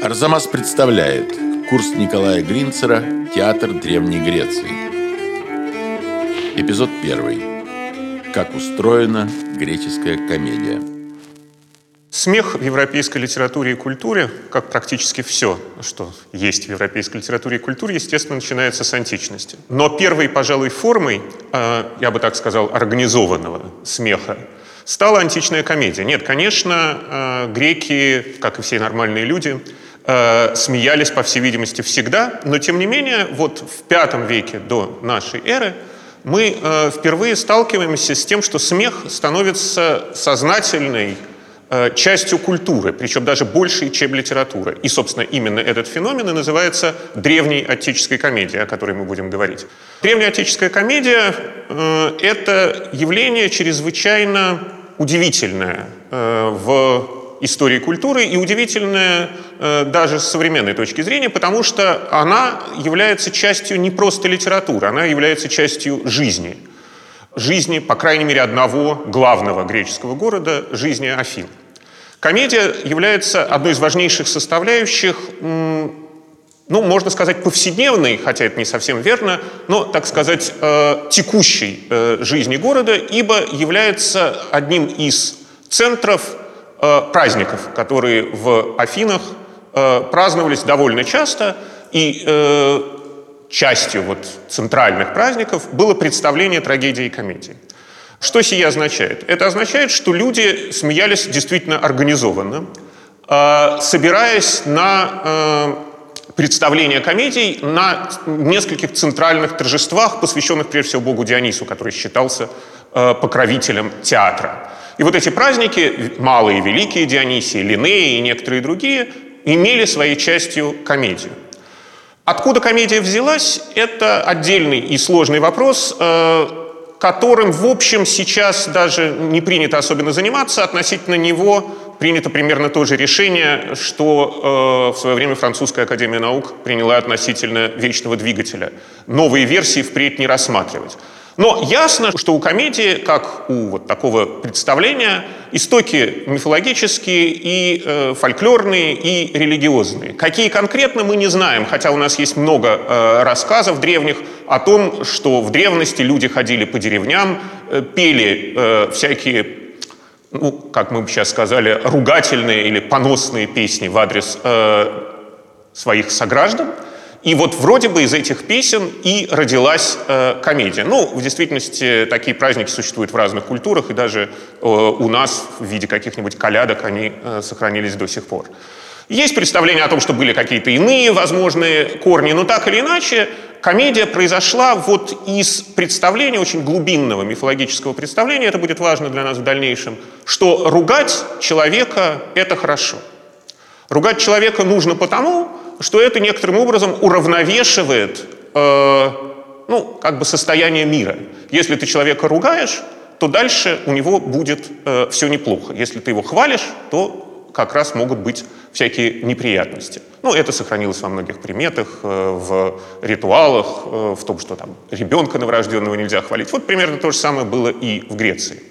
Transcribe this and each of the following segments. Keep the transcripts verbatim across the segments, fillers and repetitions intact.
Арзамас представляет курс Николая Гринцера «Театр Древней Греции». Эпизод первый. Как устроена греческая комедия. Смех в европейской литературе и культуре, как практически все, что есть в европейской литературе и культуре, естественно, начинается с античности. Но первой, пожалуй, формой, я бы так сказал, организованного смеха стала античная комедия. Нет, конечно, греки, как и все нормальные люди, смеялись, по всей видимости, всегда, но, тем не менее, вот в пятом веке до нашей эры мы впервые сталкиваемся с тем, что смех становится сознательной частью культуры, причем даже большей, чем литература. И, собственно, именно этот феномен и называется древней отеческой комедией, о которой мы будем говорить. Древняя отеческая комедия э, — это явление чрезвычайно удивительное э, в истории культуры и удивительное э, даже с современной точки зрения, потому что она является частью не просто литературы, она является частью жизни. Жизни, по крайней мере, одного главного греческого города, жизни Афин. Комедия является одной из важнейших составляющих, ну, можно сказать, повседневной, хотя это не совсем верно, но, так сказать, текущей жизни города, ибо является одним из центров праздников, которые в Афинах праздновались довольно часто, и частью вот центральных праздников было представление трагедии и комедии. Что сие означает? Это означает, что люди смеялись действительно организованно, э, собираясь на э, представление комедий на нескольких центральных торжествах, посвященных прежде всего богу Дионису, который считался э, покровителем театра. И вот эти праздники, малые и великие Дионисии, Линеи и некоторые другие, имели своей частью комедию. Откуда комедия взялась, это отдельный и сложный вопрос, которым, в общем, сейчас даже не принято особенно заниматься. Относительно него принято примерно то же решение, что в свое время Французская академия наук приняла относительно вечного двигателя. Новые версии впредь не рассматривать. Но ясно, что у комедии, как у вот такого представления, истоки мифологические и э, фольклорные, и религиозные. Какие конкретно, мы не знаем, хотя у нас есть много э, рассказов древних о том, что в древности люди ходили по деревням, э, пели э, всякие, ну, как мы бы сейчас сказали, ругательные или поносные песни в адрес э, своих сограждан. И вот вроде бы из этих песен и родилась э, комедия. Ну, в действительности, такие праздники существуют в разных культурах, и даже э, у нас в виде каких-нибудь колядок они э, сохранились до сих пор. Есть представление о том, что были какие-то иные возможные корни, но так или иначе, комедия произошла вот из представления, очень глубинного мифологического представления, это будет важно для нас в дальнейшем, что ругать человека — это хорошо. Ругать человека нужно потому, что это некоторым образом уравновешивает э, ну, как бы состояние мира. Если ты человека ругаешь, то дальше у него будет э, все неплохо. Если ты его хвалишь, то как раз могут быть всякие неприятности. Ну, это сохранилось во многих приметах, э, в ритуалах, э, в том, что там ребенка новорожденного нельзя хвалить. Вот примерно то же самое было и в Греции.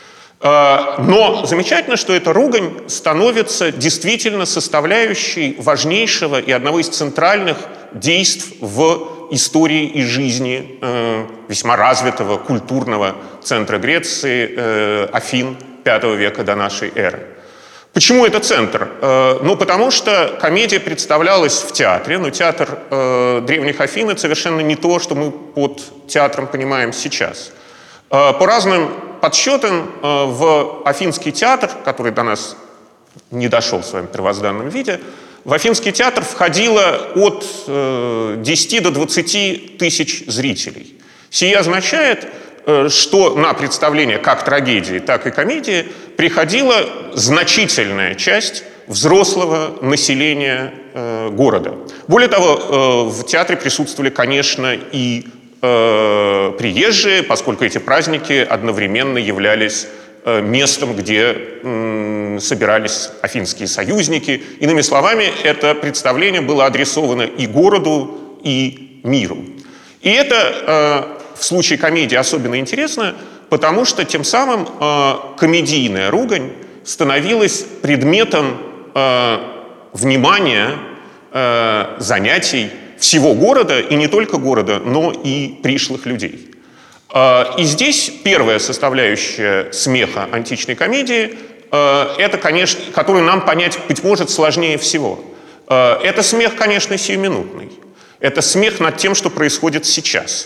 Но замечательно, что эта ругань становится действительно составляющей важнейшего и одного из центральных действий в истории и жизни э, весьма развитого культурного центра Греции, э, Афин пятого века до нашей эры. Почему это центр? Э, ну, потому что комедия представлялась в театре, но театр э, древних Афин — это совершенно не то, что мы под театром понимаем сейчас. Э, по разным подсчетам, в Афинский театр, который до нас не дошел в своем первозданном виде, в Афинский театр входило от десяти до двадцати тысяч зрителей. Сие означает, что на представление как трагедии, так и комедии приходила значительная часть взрослого населения города. Более того, в театре присутствовали, конечно, и приезжие, поскольку эти праздники одновременно являлись местом, где собирались афинские союзники. Иными словами, это представление было адресовано и городу, и миру. И это в случае комедии особенно интересно, потому что тем самым комедийная ругань становилась предметом внимания, э, занятий всего города, и не только города, но и пришлых людей. Э, и здесь первая составляющая смеха античной комедии, э, это, конечно, которую нам понять, быть может, сложнее всего. Э, это смех, конечно, сиюминутный. Это смех над тем, что происходит сейчас.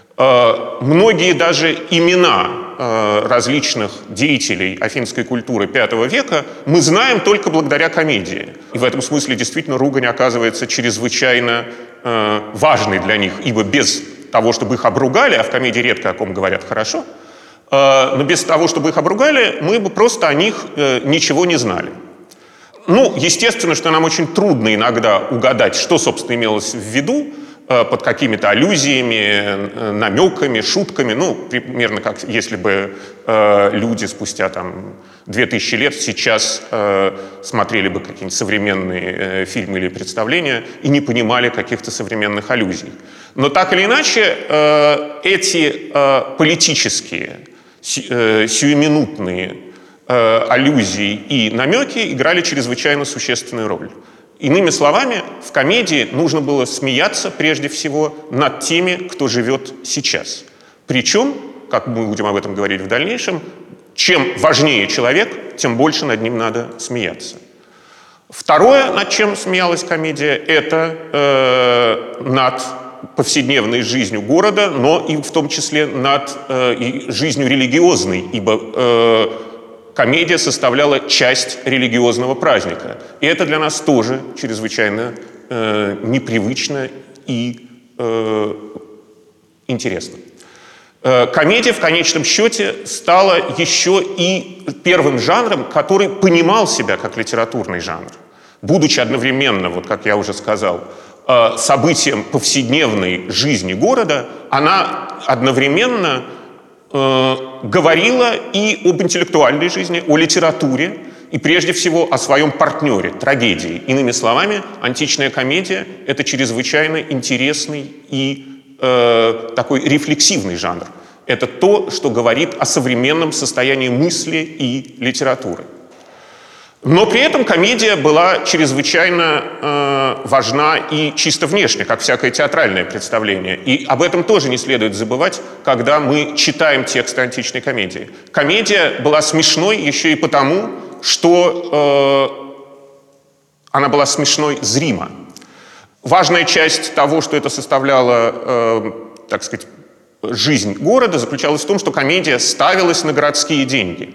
Э, многие даже имена э, различных деятелей афинской культуры пятого века мы знаем только благодаря комедии. И в этом смысле действительно ругань оказывается чрезвычайно э, важной для них, ибо без того, чтобы их обругали, а в комедии редко о ком говорят хорошо, э, но без того, чтобы их обругали, мы бы просто о них э, ничего не знали. Ну, естественно, что нам очень трудно иногда угадать, что, собственно, имелось в виду, под какими-то аллюзиями, намеками, шутками. Ну, примерно как если бы э, люди спустя там две тысячи лет сейчас э, смотрели бы какие-нибудь современные э, фильмы или представления и не понимали каких-то современных аллюзий. Но так или иначе, э, эти э, политические, си, э, сиюминутные э, аллюзии и намеки играли чрезвычайно существенную роль. Иными словами, в комедии нужно было смеяться прежде всего над теми, кто живет сейчас. Причем, как мы будем об этом говорить в дальнейшем, чем важнее человек, тем больше над ним надо смеяться. Второе, над чем смеялась комедия, это э, над повседневной жизнью города, но и в том числе над э, и жизнью религиозной, ибо э, комедия составляла часть религиозного праздника. И это для нас тоже чрезвычайно э, непривычно и э, интересно. Э, комедия в конечном счете стала еще и первым жанром, который понимал себя как литературный жанр. Будучи одновременно, вот как я уже сказал, э, событием повседневной жизни города, она одновременно говорила и об интеллектуальной жизни, о литературе и прежде всего о своем партнере, трагедии. Иными словами, античная комедия — это чрезвычайно интересный и э, такой рефлексивный жанр. Это то, что говорит о современном состоянии мысли и литературы. Но при этом комедия была чрезвычайно э, важна и чисто внешне, как всякое театральное представление. И об этом тоже не следует забывать, когда мы читаем тексты античной комедии. Комедия была смешной еще и потому, что э, она была смешной зримо. Важная часть того, что это составляло, э, так сказать, жизнь города, заключалась в том, что комедия ставилась на городские деньги.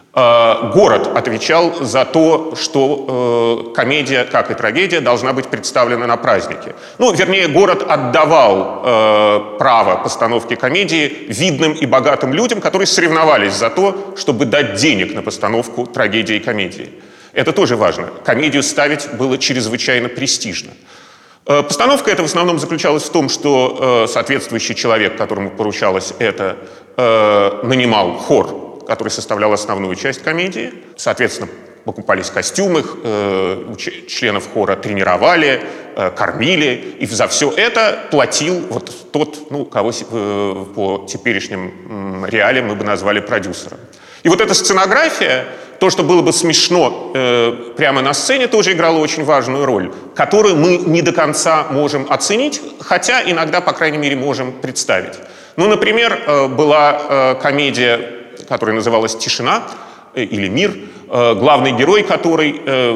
Город отвечал за то, что э, комедия, как и трагедия, должна быть представлена на празднике. Ну, вернее, город отдавал э, право постановки комедии видным и богатым людям, которые соревновались за то, чтобы дать денег на постановку трагедии и комедии. Это тоже важно. Комедию ставить было чрезвычайно престижно. Э, постановка эта в основном заключалась в том, что э, соответствующий человек, которому поручалось это, э, нанимал хор, который составлял основную часть комедии. Соответственно, покупались костюмы, э, членов хора тренировали, э, кормили, и за все это платил вот тот, ну, кого э, по теперешним э, реалиям мы бы назвали продюсером. И вот эта сценография, то, что было бы смешно э, прямо на сцене, тоже играло очень важную роль, которую мы не до конца можем оценить, хотя иногда, по крайней мере, можем представить. Ну, например, э, была э, комедия, которая называлась «Тишина» или «Мир», главный герой, который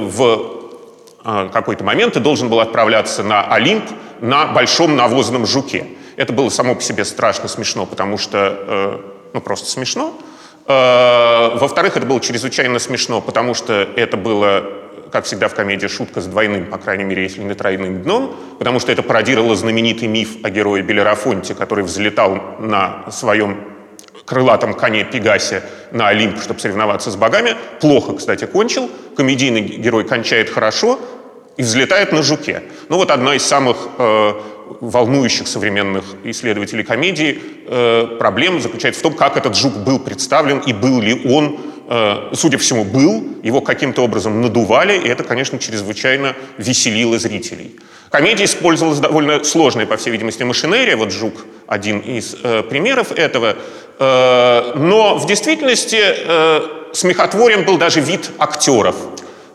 в какой-то момент должен был отправляться на Олимп на большом навозном жуке. Это было само по себе страшно смешно, потому что, ну, просто смешно. Во-вторых, это было чрезвычайно смешно, потому что это было, как всегда в комедии, шутка с двойным, по крайней мере, если не тройным дном, потому что это пародировало знаменитый миф о герое Белерафонте, который взлетал на своем крылатом коне Пегасе на Олимп, чтобы соревноваться с богами. Плохо, кстати, кончил. Комедийный герой кончает хорошо и взлетает на жуке. Ну вот одна из самых э, волнующих современных исследователей комедии э, проблем заключается в том, как этот жук был представлен и был ли он, э, судя по всему, был. Его каким-то образом надували, и это, конечно, чрезвычайно веселило зрителей. Комедия использовалась довольно сложная, по всей видимости, машинерия. Вот жук — один из э, примеров этого. Э, но в действительности э, смехотворен был даже вид актеров.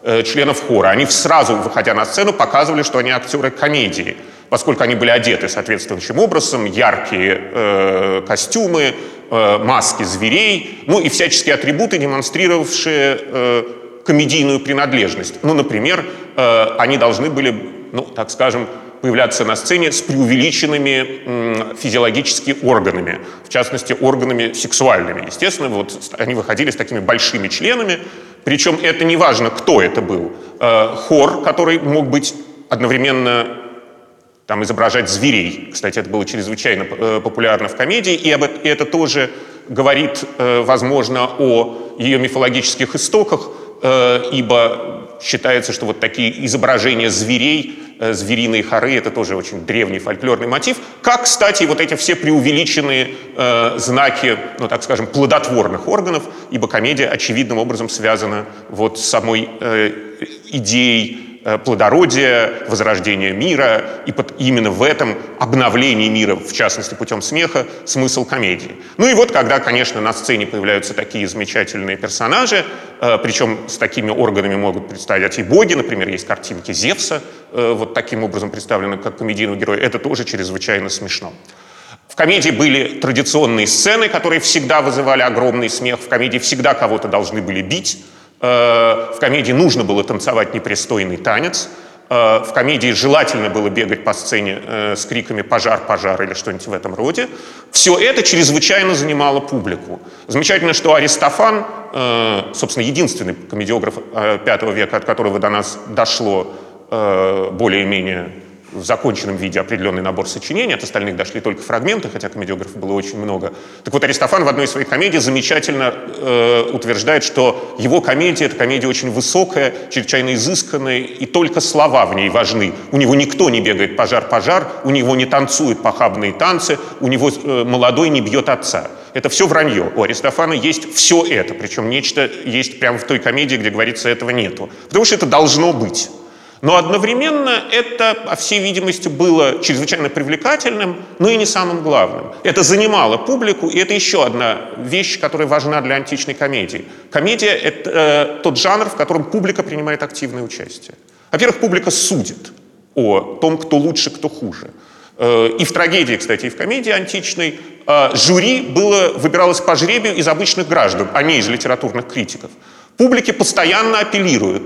э, членов хора. Они сразу, выходя на сцену, показывали, что они актеры комедии, поскольку они были одеты соответствующим образом, яркие э, костюмы, э, маски зверей, ну и всяческие атрибуты, демонстрировавшие э, комедийную принадлежность. Ну, например, э, они должны были, ну, так скажем, появляться на сцене с преувеличенными м, физиологическими органами, в частности, органами сексуальными. Естественно, вот они выходили с такими большими членами, причем это не важно, кто это был. Э, хор, который мог быть одновременно там, изображать зверей. Кстати, это было чрезвычайно э, популярно в комедии, и, об, и это тоже говорит, э, возможно, о ее мифологических истоках, э, ибо считается, что вот такие изображения зверей, э, звериные хоры — это тоже очень древний фольклорный мотив, как, кстати, вот эти все преувеличенные э, знаки, ну, так скажем, плодотворных органов, ибо комедия очевидным образом связана вот с самой э, идеей плодородия, возрождения мира, и под, именно в этом обновлении мира, в частности, путем смеха, смысл комедии. Ну и вот, когда, конечно, на сцене появляются такие замечательные персонажи, э, причем с такими органами могут представлять и боги, например, есть картинки Зевса, э, вот таким образом представлены как комедийного героя, это тоже чрезвычайно смешно. В комедии были традиционные сцены, которые всегда вызывали огромный смех, в комедии всегда кого-то должны были бить, в комедии нужно было танцевать непристойный танец. В комедии желательно было бегать по сцене с криками «пожар, пожар» или что-нибудь в этом роде. Все это чрезвычайно занимало публику. Замечательно, что Аристофан, собственно, единственный комедиограф пятого века, от которого до нас дошло более-менее в законченном виде определенный набор сочинений, от остальных дошли только фрагменты, хотя комедиографов было очень много. Так вот, Аристофан в одной из своих комедий замечательно э, утверждает, что его комедия — это комедия очень высокая, чрезвычайно изысканная, и только слова в ней важны. У него никто не бегает «пожар, пожар», у него не танцуют похабные танцы, у него э, молодой не бьет отца. Это все вранье. У Аристофана есть все это, причем нечто есть прямо в той комедии, где говорится, этого нету. Потому что это должно быть. Но одновременно это, по всей видимости, было чрезвычайно привлекательным, но и не самым главным. Это занимало публику, и это еще одна вещь, которая важна для античной комедии. Комедия — это э, тот жанр, в котором публика принимает активное участие. Во-первых, публика судит о том, кто лучше, кто хуже. Э, и в трагедии, кстати, и в комедии античной э, жюри было, выбиралось по жребию из обычных граждан, а не из литературных критиков. Публике постоянно апеллируют.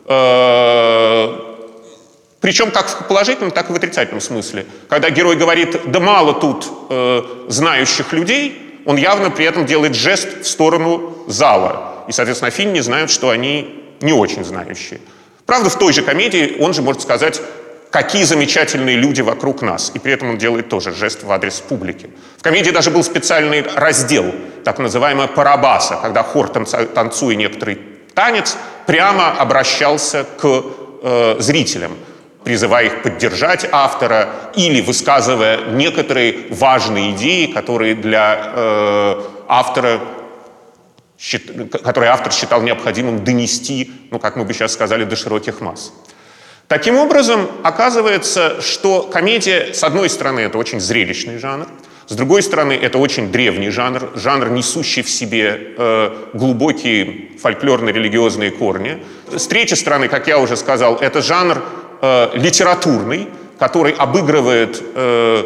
Причем как в положительном, так и в отрицательном смысле. Когда герой говорит «да мало тут э, знающих людей», он явно при этом делает жест в сторону зала. И, соответственно, афиняне знают, что они не очень знающие. Правда, в той же комедии он же может сказать «какие замечательные люди вокруг нас». И при этом он делает тоже жест в адрес публики. В комедии даже был специальный раздел, так называемая парабаса, когда хор, танцуя некоторый танец, прямо обращался к э, зрителям, призывая их поддержать автора или высказывая некоторые важные идеи, которые для э, автора, счит, которые автор считал необходимым донести, ну, как мы бы сейчас сказали, до широких масс. Таким образом, оказывается, что комедия, с одной стороны, это очень зрелищный жанр, с другой стороны, это очень древний жанр, жанр, несущий в себе э, глубокие фольклорно-религиозные корни. С третьей стороны, как я уже сказал, это жанр э, литературный, который обыгрывает э,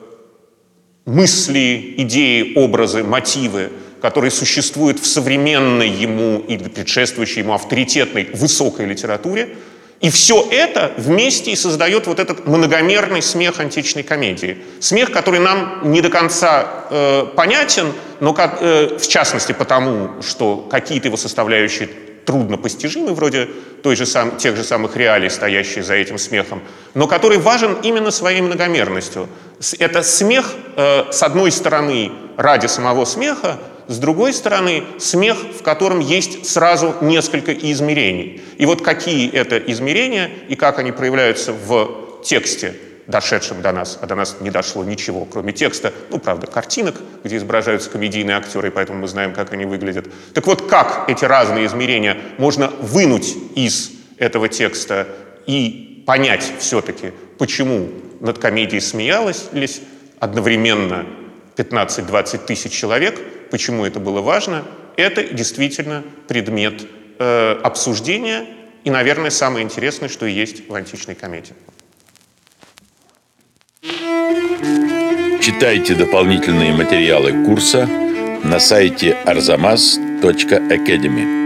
мысли, идеи, образы, мотивы, которые существуют в современной ему и предшествующей ему авторитетной высокой литературе. И все это вместе и создает вот этот многомерный смех античной комедии. Смех, который нам не до конца э, понятен, но как, э, в частности потому, что какие-то его составляющие трудно постижимы, вроде той же сам, тех же самых реалий, стоящих за этим смехом, но который важен именно своей многомерностью. Это смех, э, с одной стороны, ради самого смеха, с другой стороны, смех, в котором есть сразу несколько измерений. И вот какие это измерения и как они проявляются в тексте, дошедшем до нас, а до нас не дошло ничего, кроме текста, ну, правда, картинок, где изображаются комедийные актеры, и поэтому мы знаем, как они выглядят. Так вот, как эти разные измерения можно вынуть из этого текста и понять все-таки, почему над комедией смеялось одновременно пятнадцать-двадцать тысяч человек, почему это было важно, это действительно предмет э, обсуждения и, наверное, самое интересное, что есть в античной комедии. Читайте дополнительные материалы курса на сайте арзамас точка академи.